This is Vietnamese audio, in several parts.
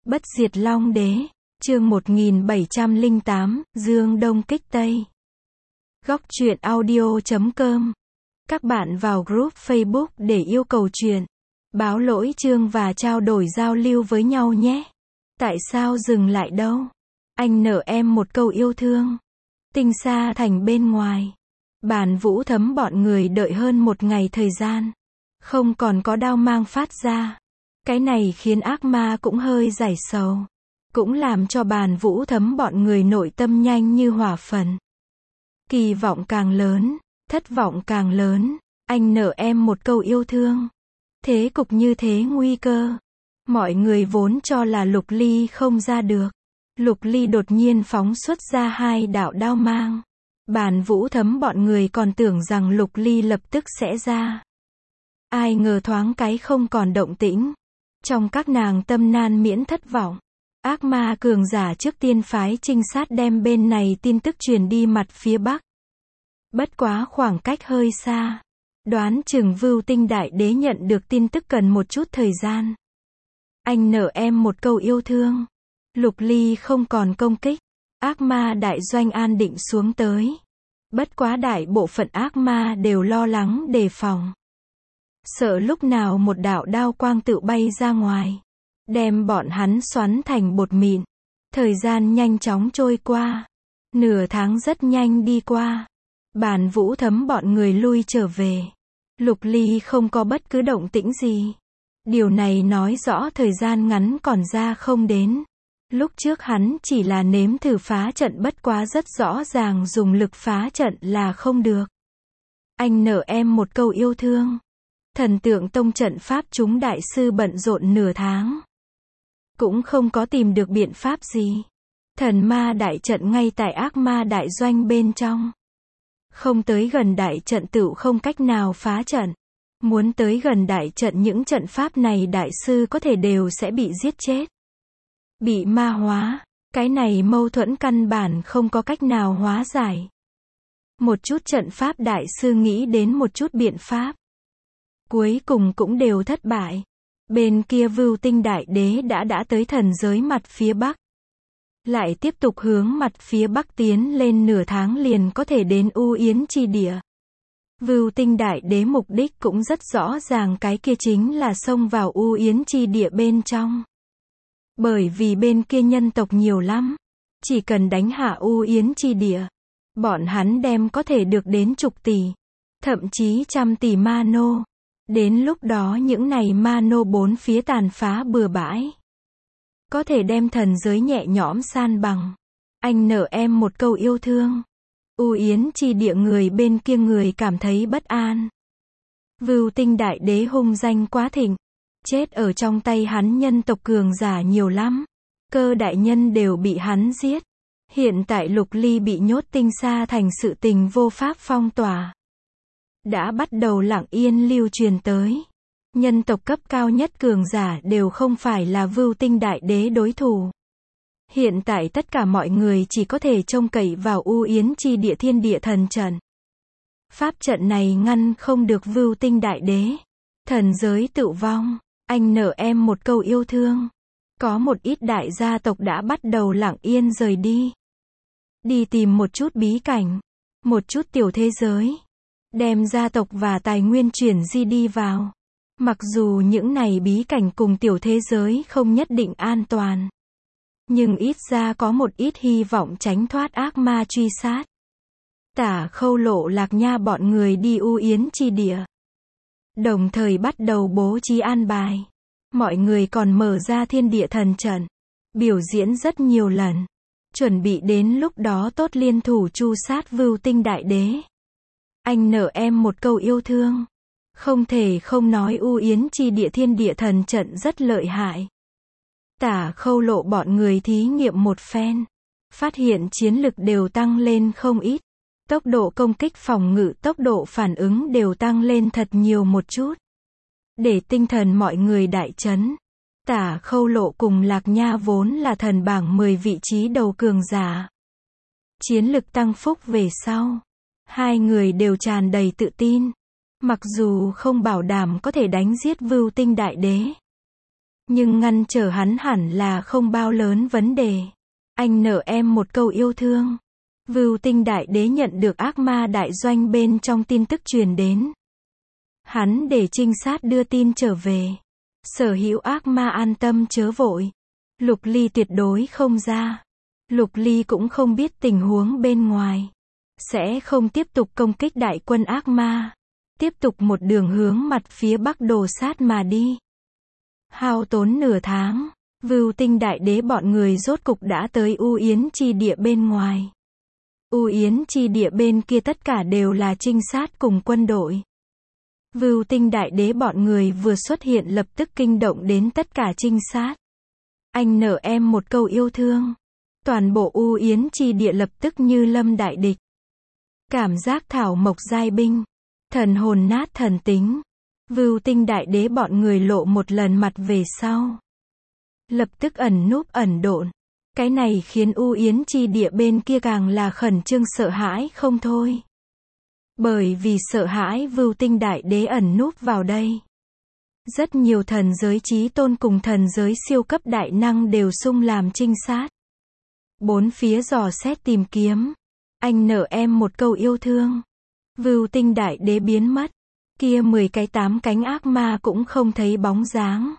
Bất diệt Long Đế, chương 1708, Dương Đông Kích Tây. Góc truyện audio.com. Các bạn vào group Facebook để yêu cầu truyện, báo lỗi chương và trao đổi giao lưu với nhau nhé. Tại sao dừng lại đâu? Anh nợ em một câu yêu thương. Tinh xa thành bên ngoài. Bàn Vũ Thấm bọn người đợi hơn một ngày thời gian. Không còn có đao mang phát ra. Cái này khiến ác ma cũng hơi giải sầu. Cũng làm cho Bàn Vũ Thấm bọn người nội tâm nhanh như hỏa phần. Kỳ vọng càng lớn, thất vọng càng lớn. Anh nợ em một câu yêu thương. Thế cục như thế nguy cơ. Mọi người vốn cho là Lục Ly không ra được. Lục Ly đột nhiên phóng xuất ra hai đạo đao mang. Bàn Vũ Thấm bọn người còn tưởng rằng Lục Ly lập tức sẽ ra. Ai ngờ thoáng cái không còn động tĩnh. Trong các nàng tâm nan miễn thất vọng. Ác ma cường giả trước tiên phái trinh sát đem bên này tin tức truyền đi mặt phía bắc. Bất quá khoảng cách hơi xa. Đoán chừng Vưu Tinh Đại Đế nhận được tin tức cần một chút thời gian. Anh nợ em một câu yêu thương. Lục Ly không còn công kích. Ác ma đại doanh an định xuống tới. Bất quá đại bộ phận ác ma đều lo lắng đề phòng. Sợ lúc nào một đạo đao quang tự bay ra ngoài. Đem bọn hắn xoắn thành bột mịn. Thời gian nhanh chóng trôi qua. Nửa tháng rất nhanh đi qua. Bàn Vũ Thấm bọn người lui trở về. Lục Ly không có bất cứ động tĩnh gì. Điều này nói rõ thời gian ngắn còn ra không đến. Lúc trước hắn chỉ là nếm thử phá trận bất quá rất rõ ràng dùng lực phá trận là không được. Anh nợ em một câu yêu thương. Thần Tượng Tông trận pháp chúng đại sư bận rộn nửa tháng. Cũng không có tìm được biện pháp gì. Thần ma đại trận ngay tại ác ma đại doanh bên trong. Không tới gần đại trận tựu không cách nào phá trận. Muốn tới gần đại trận những trận pháp này đại sư có thể đều sẽ bị giết chết. Bị ma hóa. Cái này mâu thuẫn căn bản không có cách nào hóa giải. Một chút trận pháp đại sư nghĩ đến một chút biện pháp. Cuối cùng cũng đều thất bại. Bên kia Vưu Tinh Đại Đế đã tới thần giới mặt phía bắc. Lại tiếp tục hướng mặt phía bắc tiến lên nửa tháng liền có thể đến U Yến chi địa. Vưu Tinh Đại Đế mục đích cũng rất rõ ràng, cái kia chính là xông vào U Yến chi địa bên trong. Bởi vì bên kia nhân tộc nhiều lắm. Chỉ cần đánh hạ U Yến chi địa. Bọn hắn đem có thể được đến chục tỷ. Thậm chí trăm tỷ ma nô. Đến lúc đó những này ma nô bốn phía tàn phá bừa bãi. Có thể đem thần giới nhẹ nhõm san bằng. Anh nợ em một câu yêu thương. U Yến chi địa người bên kia người cảm thấy bất an. Vưu Tinh Đại Đế hung danh quá thịnh. Chết ở trong tay hắn nhân tộc cường giả nhiều lắm. Cơ đại nhân đều bị hắn giết. Hiện tại Lục Ly bị nhốt tinh xa thành sự tình vô pháp phong tỏa. Đã bắt đầu lặng yên lưu truyền tới. Nhân tộc cấp cao nhất cường giả đều không phải là Vưu Tinh Đại Đế đối thủ. Hiện tại tất cả mọi người chỉ có thể trông cậy vào U Yến chi địa thiên địa thần trận. Pháp trận này ngăn không được Vưu Tinh Đại Đế. Thần giới tự vong. Anh nợ em một câu yêu thương. Có một ít đại gia tộc đã bắt đầu lặng yên rời đi. Đi tìm một chút bí cảnh. Một chút tiểu thế giới. Đem gia tộc và tài nguyên chuyển di đi vào. Mặc dù những này bí cảnh cùng tiểu thế giới không nhất định an toàn. Nhưng ít ra có một ít hy vọng tránh thoát ác ma truy sát. Tả Khâu Lộ Lạc Nha bọn người đi U Yến chi địa. Đồng thời bắt đầu bố trí an bài. Mọi người còn mở ra thiên địa thần trận. Biểu diễn rất nhiều lần. Chuẩn bị đến lúc đó tốt liên thủ tru sát Vưu Tinh Đại Đế. Anh nợ em một câu yêu thương. Không thể không nói U Yến chi địa thiên địa thần trận rất lợi hại. Tả Khâu Lộ bọn người thí nghiệm một phen. Phát hiện chiến lực đều tăng lên không ít. Tốc độ công kích phòng ngự, tốc độ phản ứng đều tăng lên thật nhiều một chút. Để tinh thần mọi người đại chấn. Tả Khâu Lộ cùng Lạc Nha vốn là thần bảng 10 vị trí đầu cường giả. Chiến lực tăng phúc về sau. Hai người đều tràn đầy tự tin. Mặc dù không bảo đảm có thể đánh giết Vưu Tinh Đại Đế. Nhưng ngăn trở hắn hẳn là không bao lớn vấn đề. Anh nợ em một câu yêu thương. Vưu Tinh Đại Đế nhận được ác ma đại doanh bên trong tin tức truyền đến. Hắn để trinh sát đưa tin trở về. Sở hữu ác ma an tâm chớ vội. Lục Ly tuyệt đối không ra. Lục Ly cũng không biết tình huống bên ngoài. Sẽ không tiếp tục công kích đại quân ác ma. Tiếp tục một đường hướng mặt phía bắc đồ sát mà đi. Hao tốn nửa tháng, Vưu Tinh Đại Đế bọn người rốt cục đã tới U Yến chi địa bên ngoài. U Yến chi địa bên kia tất cả đều là trinh sát cùng quân đội. Vưu Tinh Đại Đế bọn người vừa xuất hiện lập tức kinh động đến tất cả trinh sát. Anh nợ em một câu yêu thương. Toàn bộ U Yến chi địa lập tức như lâm đại địch. Cảm giác thảo mộc giai binh. Thần hồn nát thần tính. Vưu Tinh Đại Đế bọn người lộ một lần mặt về sau. Lập tức ẩn núp ẩn độn. Cái này khiến U Yến chi địa bên kia càng là khẩn trương sợ hãi không thôi. Bởi vì sợ hãi Vưu Tinh Đại Đế ẩn núp vào đây. Rất nhiều thần giới chí tôn cùng thần giới siêu cấp đại năng đều xung làm trinh sát. Bốn phía dò xét tìm kiếm. Anh nợ em một câu yêu thương. Vưu Tinh Đại Đế biến mất. Kia 10 cái 8 cánh ác ma cũng không thấy bóng dáng.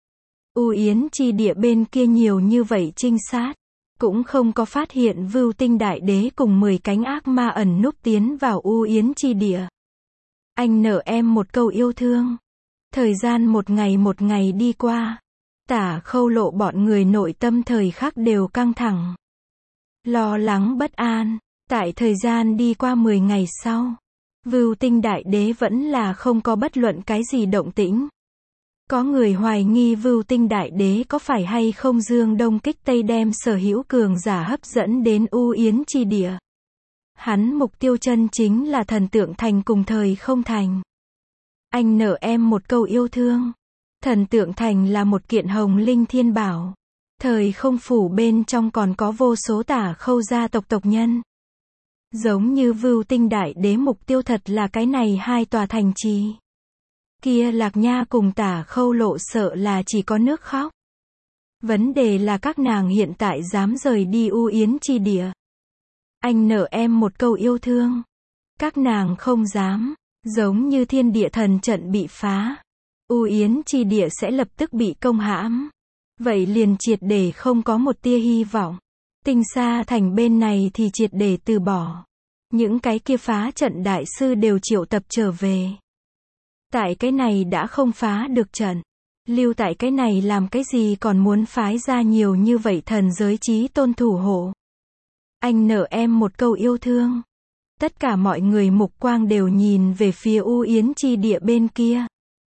U Yến chi địa bên kia nhiều như vậy trinh sát. Cũng không có phát hiện Vưu Tinh Đại Đế cùng 10 cánh ác ma ẩn núp tiến vào U Yến chi địa. Anh nợ em một câu yêu thương. Thời gian một ngày đi qua. Tả Khâu Lộ bọn người nội tâm thời khắc đều căng thẳng. Lo lắng bất an. Tại thời gian đi qua 10 ngày sau. Vưu Tinh Đại Đế vẫn là không có bất luận cái gì động tĩnh. Có người hoài nghi Vưu Tinh Đại Đế có phải hay không dương đông kích tây đem sở hữu cường giả hấp dẫn đến U Yến chi địa. Hắn mục tiêu chân chính là thần tượng thành cùng thời không thành. Anh nợ em một câu yêu thương. Thần tượng thành là một kiện hồng linh thiên bảo. Thời không phủ bên trong còn có vô số Tả Khâu gia tộc tộc nhân. Giống như Vưu Tinh Đại Đế mục tiêu thật là cái này hai tòa thành trì. Kia Lạc Nha cùng Tả Khâu Lộ sợ là chỉ có nước khóc. Vấn đề là các nàng hiện tại dám rời đi U Yến chi địa. Anh nợ em một câu yêu thương. Các nàng không dám. Giống như thiên địa thần trận bị phá. U Yến chi địa sẽ lập tức bị công hãm. Vậy liền triệt để không có một tia hy vọng. Tinh Sa thành bên này thì triệt để từ bỏ. Những cái kia phá trận đại sư đều triệu tập trở về. Tại cái này đã không phá được trận. Lưu tại cái này làm cái gì còn muốn phái ra nhiều như vậy thần giới chí tôn thủ hộ. Anh nợ em một câu yêu thương. Tất cả mọi người mục quang đều nhìn về phía U Yến chi địa bên kia.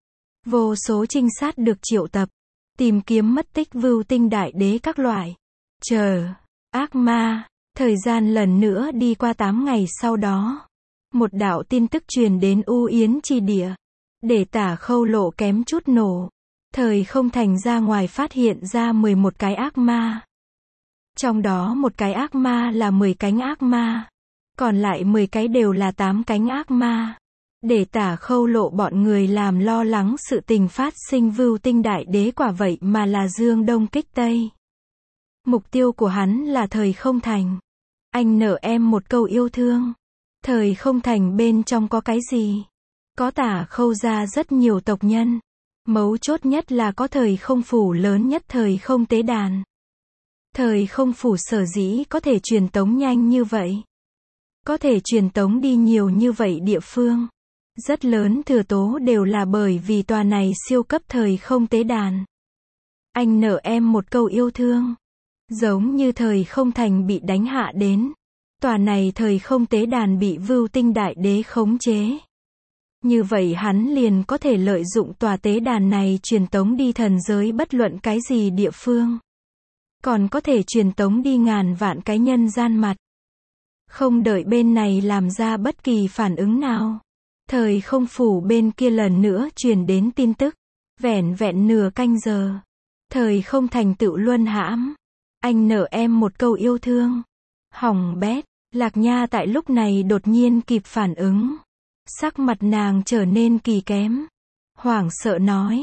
Vô số trinh sát được triệu tập. Tìm kiếm mất tích Vưu Tinh Đại Đế các loại. Chờ. Ác ma. Thời gian lần nữa đi qua 8 ngày sau đó. Một đạo tin tức truyền đến U Yến chi địa. Để Tả Khâu Lộ kém chút nổ. Thời không thành ra ngoài phát hiện ra 11 cái ác ma. Trong đó một cái ác ma là 10 cánh ác ma. Còn lại 10 cái đều là 8 cánh ác ma. Để Tả Khâu Lộ bọn người làm lo lắng sự tình phát sinh Vưu Tinh Đại Đế quả vậy mà là dương đông kích tây. Mục tiêu của hắn là thời không thành. Anh nợ em một câu yêu thương. Thời không thành bên trong có cái gì? Có Tả Khâu gia rất nhiều tộc nhân. Mấu chốt nhất là có thời không phủ lớn nhất thời không tế đàn. Thời không phủ sở dĩ có thể truyền tống nhanh như vậy. Có thể truyền tống đi nhiều như vậy địa phương. Rất lớn thừa tố đều là bởi vì tòa này siêu cấp thời không tế đàn. Anh nợ em một câu yêu thương. Giống như thời không thành bị đánh hạ đến. Tòa này thời không tế đàn bị Vưu Tinh Đại Đế khống chế. Như vậy hắn liền có thể lợi dụng tòa tế đàn này truyền tống đi thần giới bất luận cái gì địa phương. Còn có thể truyền tống đi ngàn vạn cái nhân gian mặt. Không đợi bên này làm ra bất kỳ phản ứng nào. Thời không phủ bên kia lần nữa truyền đến tin tức. Vẻn vẹn nửa canh giờ. Thời không thành tựu luân hãm. Anh nợ em một câu yêu thương. Hỏng bét. Lạc Nha tại lúc này đột nhiên kịp phản ứng. Sắc mặt nàng trở nên kỳ kém. Hoảng sợ nói.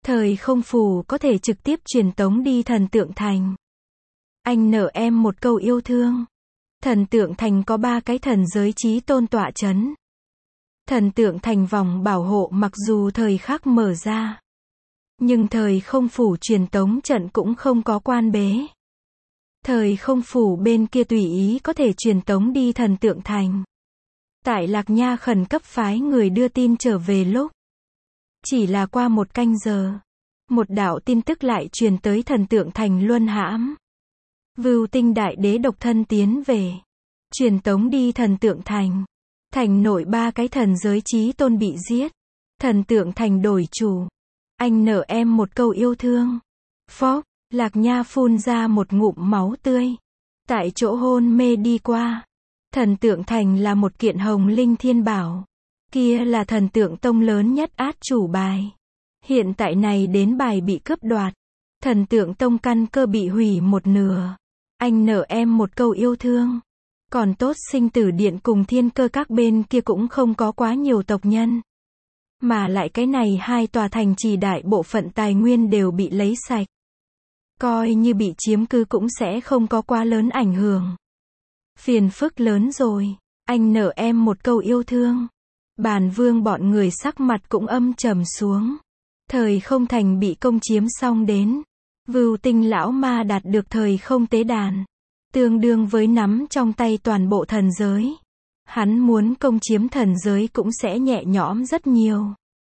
Thời không phù có thể trực tiếp truyền tống đi thần tượng thành. Anh nợ em một câu yêu thương. Thần tượng thành có 3 cái thần giới chí tôn tọa chấn. Thần tượng thành vòng bảo hộ mặc dù thời khắc mở ra, nhưng thời không phủ truyền tống trận cũng không có quan bế. Thời không phủ bên kia tùy ý có thể truyền tống đi thần tượng thành. Tại Lạc Nha khẩn cấp phái người đưa tin trở về lúc chỉ là qua 1 canh giờ, một đạo tin tức lại truyền tới thần tượng thành Luân Hãm. Vưu Tinh Đại Đế độc thân tiến về, truyền tống đi thần tượng thành. Thành nội 3 cái thần giới chí tôn bị giết. Thần tượng thành đổi chủ. Anh nợ em một câu yêu thương. Phốc, Lạc Nha phun ra một ngụm máu tươi. Tại chỗ hôn mê đi qua. Thần tượng thành là một kiện hồng linh thiên bảo. Kia là thần tượng tông lớn nhất át chủ bài. Hiện tại này đến bài bị cướp đoạt. Thần tượng tông căn cơ bị hủy một nửa. Anh nợ em một câu yêu thương. Còn tốt sinh tử điện cùng thiên cơ các bên kia cũng không có quá nhiều tộc nhân. Mà lại cái này 2 tòa thành trì đại bộ phận tài nguyên đều bị lấy sạch. Coi như bị chiếm cứ cũng sẽ không có quá lớn ảnh hưởng. Phiền phức lớn rồi. Anh nợ em một câu yêu thương. Bàn vương bọn người sắc mặt cũng âm trầm xuống. Thời không thành bị công chiếm xong đến. Vưu Tinh lão ma đạt được thời không tế đàn. Tương đương với nắm trong tay toàn bộ thần giới. Hắn muốn công chiếm thần giới cũng sẽ nhẹ nhõm rất nhiều.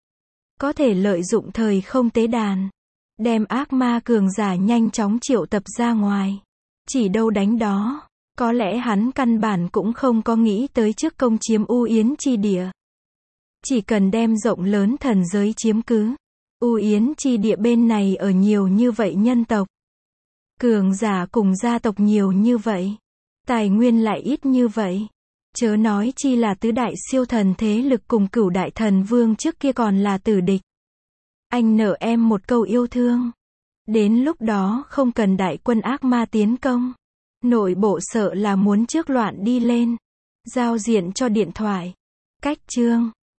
Có thể lợi dụng thời không tế đàn. Đem ác ma cường giả nhanh chóng triệu tập ra ngoài. Chỉ đâu đánh đó. Có lẽ hắn căn bản cũng không có nghĩ tới trước công chiếm U Yến chi địa. Chỉ cần đem rộng lớn thần giới chiếm cứ. U Yến chi địa bên này ở nhiều như vậy nhân tộc. Cường giả cùng gia tộc nhiều như vậy. Tài nguyên lại ít như vậy. Chớ nói chi là tứ đại siêu thần thế lực cùng cửu đại thần vương trước kia còn là tử địch. Anh nợ em một câu yêu thương. Đến lúc đó không cần đại quân ác ma tiến công. Nội bộ sợ là muốn trước loạn đi lên. Giao diện cho điện thoại. Cách chương.